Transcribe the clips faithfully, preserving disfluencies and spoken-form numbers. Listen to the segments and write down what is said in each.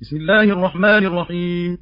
بسم الله الرحمن الرحيم.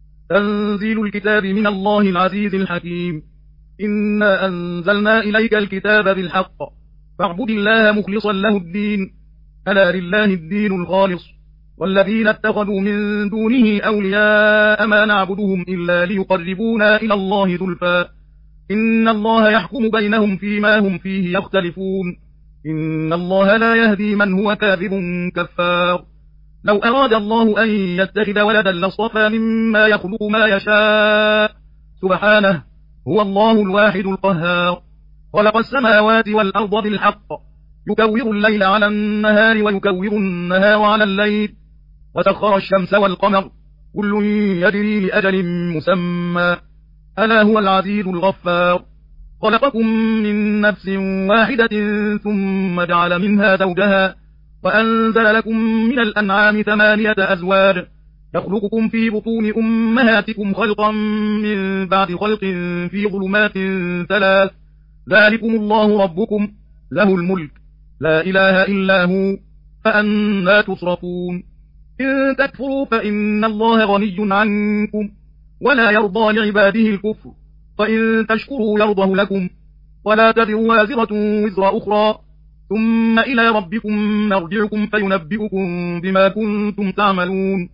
تنزيل الكتاب من الله العزيز الحكيم. إنا أنزلنا إليك الكتاب بالحق فاعبد الله مخلصا له الدين، ألا لله الدين الخالص، والذين اتخذوا من دونه أولياء ما نعبدهم إلا ليقربونا إلى الله زلفى إن الله يحكم بينهم فيما هم فيه يختلفون، إن الله لا يهدي من هو كاذب كفار. لو أراد الله أن يتخذ ولدا لاصطفى مما يخلق ما يشاء، سبحانه، هو الله الواحد القهار. خلق السماوات والأرض بالحق، يكور الليل على النهار ويكور النهار على الليل، وسخر الشمس والقمر كل يجري لأجل مسمى، ألا هو العزيز الغفار. خلقكم من نفس واحدة ثم جعل منها زوجها وأنزل لكم من الأنعام ثمانية أزواج يخلقكم في بطون أمهاتكم خلقا من بعد خلق في ظلمات ثلاث، ذلكم الله ربكم له الملك لا إله إلا هو فأنى تصرفون. إن تكفروا فإن الله غني عنكم ولا يرضى لعباده الكفر، وإن تشكروا يرضه لكم، ولا تزر وازرة وزر أخرى، ثم إلى ربكم مرجعكم فينبئكم بما كنتم تعملون،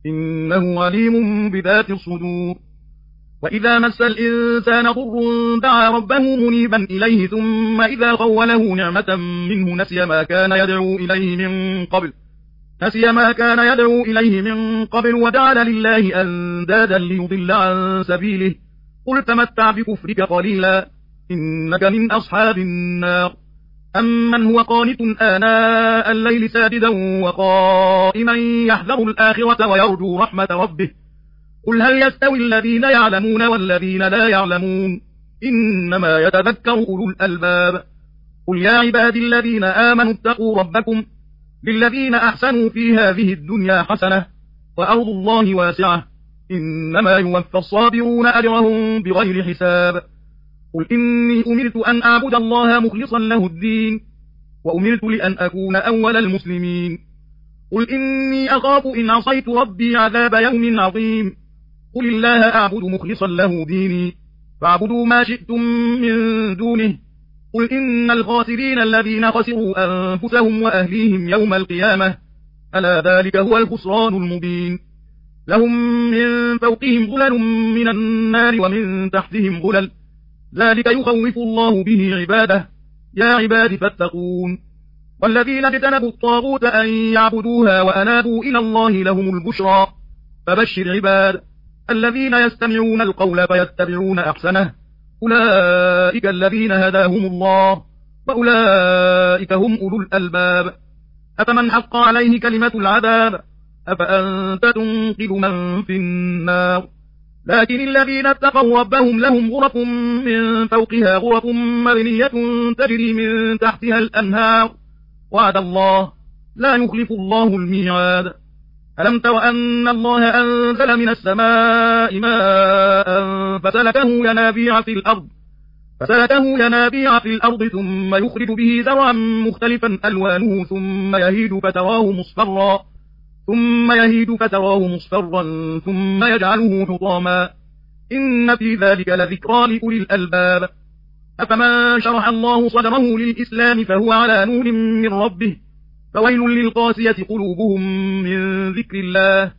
إنه عليم بذات الصدور. وإذا مس الإنسان ضر دعا ربه منيبا إليه، ثم إذا خوله نعمة منه نسي ما كان يدعو إليه من قبل نسي ما كان يدعو إليه من قبل وجعل لله أندادا ليضل عن سبيله، قل تمتع بكفرك قليلا إنك من أصحاب النار. أمن هو قانت آناء الليل ساجدا وقائما يحذر الآخرة ويرجو رحمة ربه، قل هل يستوي الذين يعلمون والذين لا يعلمون، إنما يتذكر أولو الألباب. قل يا عبادي الذين آمنوا اتقوا ربكم للذين أحسنوا في هذه الدنيا حسنة وأرض الله واسعة، إنما يوفى الصابرون أجرهم بغير حساب. قل إني أمرت أن أعبد الله مخلصا له الدين، وأمرت لأن أكون أول المسلمين. قل إني أخاف إن عصيت ربي عذاب يوم عظيم. قل الله أعبد مخلصا له ديني، فاعبدوا ما شئتم من دونه. قل إن الخاسرين الذين خسروا أنفسهم وأهليهم يوم القيامة، ألا ذلك هو الخسران المبين. لهم من فوقهم ظلل من النار ومن تحتهم ظلل، ذلك يخوف الله به عباده، يا عباد فاتقون. والذين اجتنبوا الطاغوت أن يعبدوها وأنابوا إلى الله لهم البشرى، فبشر عباد الذين يستمعون القول فيتبعون أحسنه، أولئك الذين هداهم الله وأولئك هم أولو الألباب. أفمن حق عليه كلمة العذاب أفأنت تنقذ من في النار. لكن الذين اتقوا ربهم لهم غرف من فوقها غرف مبنية تجري من تحتها الأنهار، وعد الله لا يخلف الله الميعاد. ألم تر أن الله أنزل من السماء ماء فسلكه ينابيع في الأرض فسلكه ينابيع في الأرض ثم يخرج به زرعا مختلفا ألوانه ثم يهيج فتراه مصفرا ثم يهيج فتراه مصفرا ثم يجعله حطاما، إن في ذلك لذكرى لأولي الألباب. أفمن شرح الله صدره للإسلام فهو على نور من ربه، فويل للقاسية قلوبهم من ذكر الله،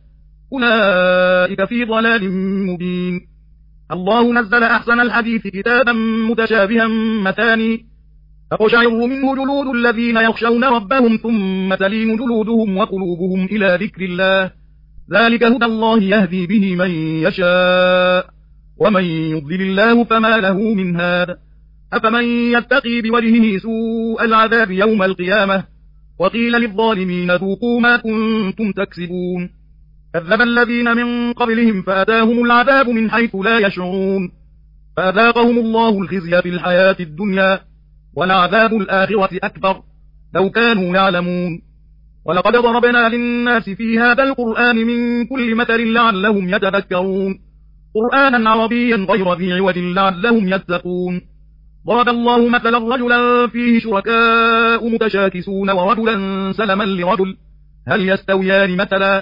أولئك في ضلال مبين. الله نزل أحسن الحديث كتابا متشابها مثاني، فقشعر منه جلود الذين يخشون ربهم ثم تلين جلودهم وقلوبهم إلى ذكر الله، ذلك هدى الله يهدي به من يشاء، ومن يضلل الله فما له من هاد. أفمن يتقي بوجهه سوء العذاب يوم القيامة، وقيل للظالمين ذوقوا ما كنتم تكسبون. كذب الذين من قبلهم فأتاهم العذاب من حيث لا يشعرون، فأذاقهم الله الخزي في الحياة الدنيا، ولعذاب الآخرة أكبر لو كانوا يعلمون. ولقد ضربنا للناس في هذا القرآن من كل مثل لعلهم يتذكرون، قرآنا عربيا غير ذي عوج لعلهم يتقون. ضرب الله مثلا رجلا فيه شركاء متشاكسون ورجلا سلما لرجل، هل يستويان مثلا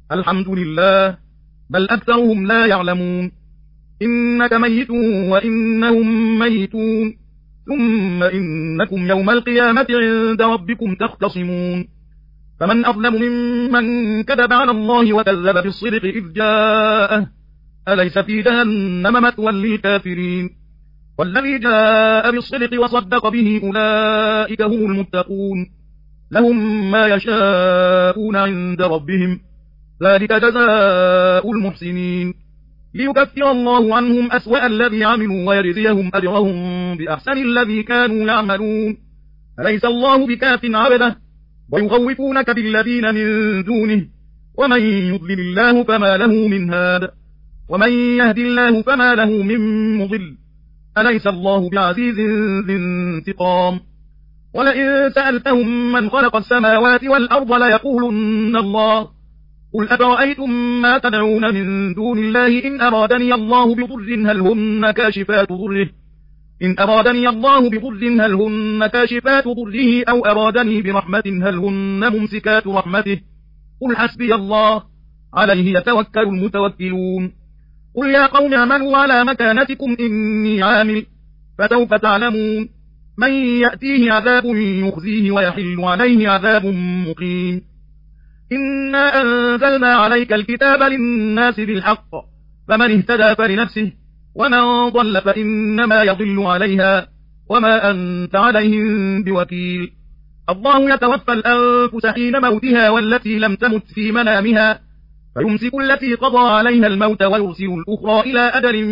الحمد لله بل أكثرهم لا يعلمون إنك ميت وإنهم ميتون ثم إنكم يوم القيامة عند ربكم تختصمون فمن أظلم ممن كذب على الله وكذب بالصدق إذ جاءه أليس في جهنم مثوى للكافرين والذي جاء بالصدق وصدق به أولئك هم المتقون لهم ما يشاءون عند ربهم ذلك جزاء المحسنين ليكفر الله عنهم أسوأ الذي عملوا ويجزيهم أجرهم بأحسن الذي كانوا يعملون أليس الله بكاف عبده ويخوفونك بالذين من دونه ومن يضلل الله فما له من هاد ومن يهد الله فما له من مضل أليس الله بعزيز ذي انتقام ولئن سألتهم من خلق السماوات والأرض ليقولن الله قل أفرأيتم ما تدعون من دون الله إن أرادني الله بضر هل هن كاشفات ضره إن أرادني الله بضر هل هن كاشفات ضره أو أرادني برحمة هل هن ممسكات رحمته قل حسبي الله عليه يتوكل المتوكلون قل يا قوم اعملوا على مكانتكم إني عامل فسوف تعلمون من يأتيه عذاب يخزيه ويحل عليه عذاب مقيم إنا أنزلنا عليك الكتاب للناس بالحق فمن اهتدى فلنفسه ومن ضل فإنما يضل عليها وما أنت عليهم بوكيل الله يتوفى الأنفس حين موتها والتي لم تمت في منامها فيمسك التي قضى عليها الموت ويرسل الأخرى إلى أجل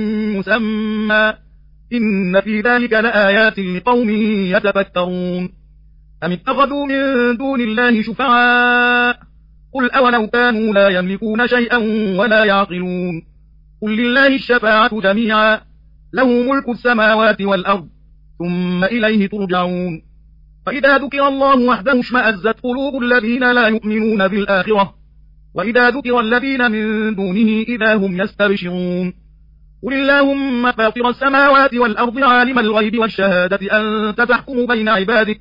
مسمى إن في ذلك لآيات لقوم يتفكرون أم اتخذوا من دون الله شفعاء قل أولو كانوا لا يملكون شيئا ولا يعقلون قل لله الشفاعة جميعا له ملك السماوات والأرض ثم إليه ترجعون فإذا ذكر الله وحده اشمأزت قلوب الذين لا يؤمنون بالآخرة وإذا ذكر الذين من دونه إذا هم يستبشرون قل اللهم فاطر السماوات والأرض عالم الغيب والشهادة أنت تحكم بين عبادك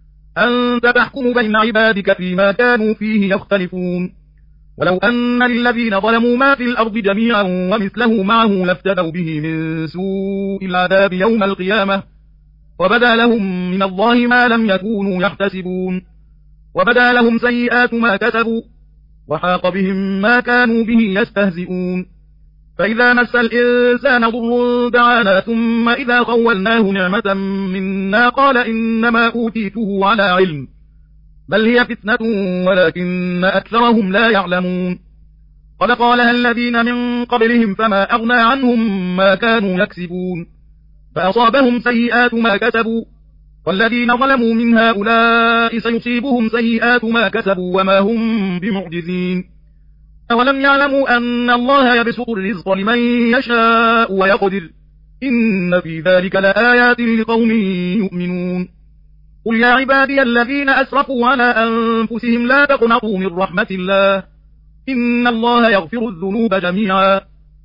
أنت تحكم بين عبادك فيما كانوا فيه يختلفون ولو أن للذين ظلموا ما في الأرض جميعا ومثله معه لافتدوا به من سوء العذاب يوم القيامة وبدا لهم من الله ما لم يكونوا يحتسبون وبدا لهم سيئات ما كسبوا وحاق بهم ما كانوا به يستهزئون فإذا مس الإنسان ضر دعانا ثم إذا خولناه نعمة منا قال إنما أوتيته على علم بل هي فتنة ولكن أكثرهم لا يعلمون قد قالها الذين من قبلهم فما أغنى عنهم ما كانوا يكسبون فأصابهم سيئات ما كسبوا والذين ظلموا من هؤلاء سيصيبهم سيئات ما كسبوا وما هم بمعجزين أولم يعلموا أن الله يبسط الرزق لمن يشاء ويقدر إن في ذلك لآيات لقوم يؤمنون قل يا عبادي الذين أسرفوا على أنفسهم لا تقنطوا من رحمة الله إن الله يغفر الذنوب جميعا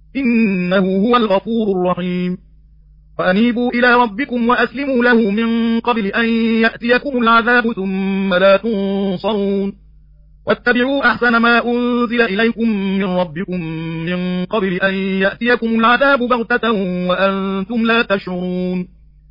إنه هو الغفور الرحيم فأنيبوا إلى ربكم وأسلموا له من قبل أن يأتيكم العذاب ثم لا تنصرون واتبعوا أحسن ما أنزل إليكم من ربكم من قبل أن يأتيكم العذاب بغتة وأنتم لا تشعرون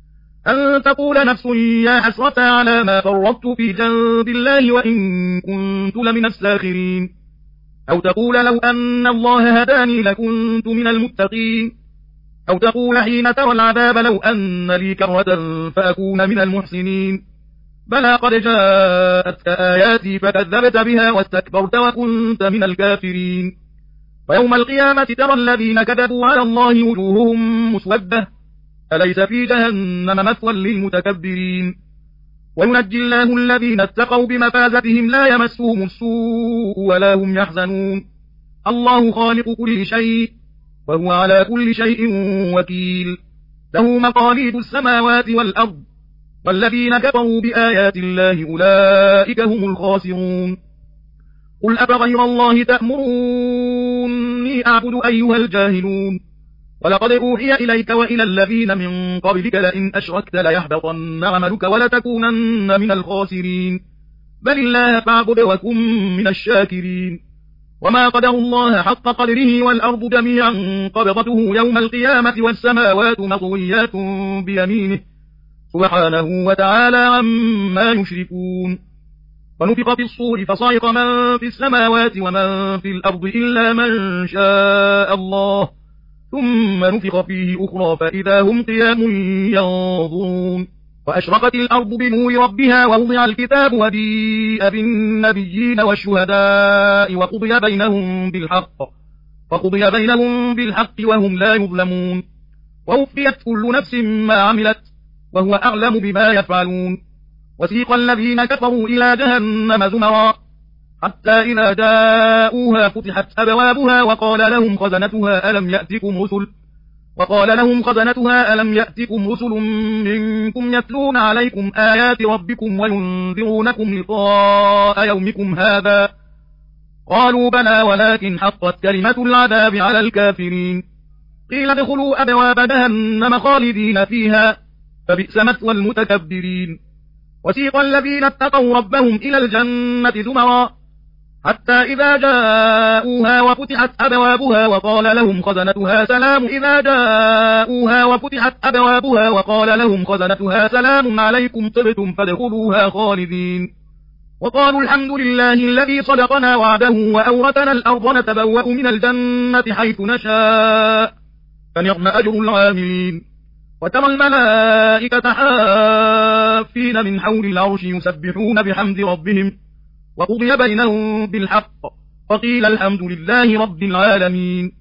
أن تقول نفس يا حسرة على ما فرطت في جنب الله وإن كنت لمن الساخرين أو تقول لو أن الله هداني لكنت من المتقين أو تقول حين ترى العذاب لو أن لي كرة فأكون من المحسنين بلى قد جاءتك آياتي فكذبت بها واستكبرت وكنت من الكافرين فيوم القيامة ترى الذين كذبوا على الله وجوههم مسودة أليس في جهنم مثوى للمتكبرين وينجي الله الذين اتقوا بمفازتهم لا يمسهم السوء ولا هم يحزنون الله خالق كل شيء وهو على كل شيء وكيل له مقاليد السماوات والأرض والذين كفروا بآيات الله أولئك هم الخاسرون قل أفغير الله تأمروني أعبد أيها الجاهلون ولقد أوحي إليك وإلى الذين من قبلك لئن أشركت ليحبطن عملك ولتكونن من الخاسرين بل الله فاعبد وكن من الشاكرين وما قدروا الله حق قدره والأرض جميعا قبضته يوم القيامة والسماوات مطويات بيمينه سبحانه وتعالى عما يشركون. ونفخ في الصور فصعق من في السماوات ومن في الأرض إلا من شاء الله ثم نفخ فيه أخرى فإذا هم قيام ينظرون. وأشرقت الأرض بنور ربها ووضع الكتاب وجيء بالنبيين والشهداء وقضي بينهم بالحق وقضي بينهم بالحق وهم لا يظلمون. ووفيت كل نفس ما عملت وهو أعلم بما يفعلون. وسيق الذين كفروا إلى جهنم زمرا حتى إذا جاءوها فتحت أبوابها وقال لهم خزنتها ألم يأتكم رسل وقال لهم خزنتها ألم يأتكم رسل منكم يتلون عليكم آيات ربكم وينذرونكم لقاء يومكم هذا قالوا بلى ولكن حقت كلمة العذاب على الكافرين. قيل ادخلوا أبواب جهنم خالدين فيها فبئس مثوى المتكبرين. وسيق الذين اتقوا ربهم إلى الجنة زمرا حتى إذا جاءوها وفتحت أبوابها وقال لهم خزنتها سلام إذا جاءوها وفتحت أبوابها وقال لهم خزنتها سلام عليكم طبتم فادخلوها خالدين. وقالوا الحمد لله الذي صدقنا وعده وأورثنا الأرض نتبوأ من الجنة حيث نشاء فنعم أجر العاملين. وترى الملائكة حافين من حول العرش يسبحون بحمد ربهم وقضي بينهم بالحق وقيل الحمد لله رب العالمين.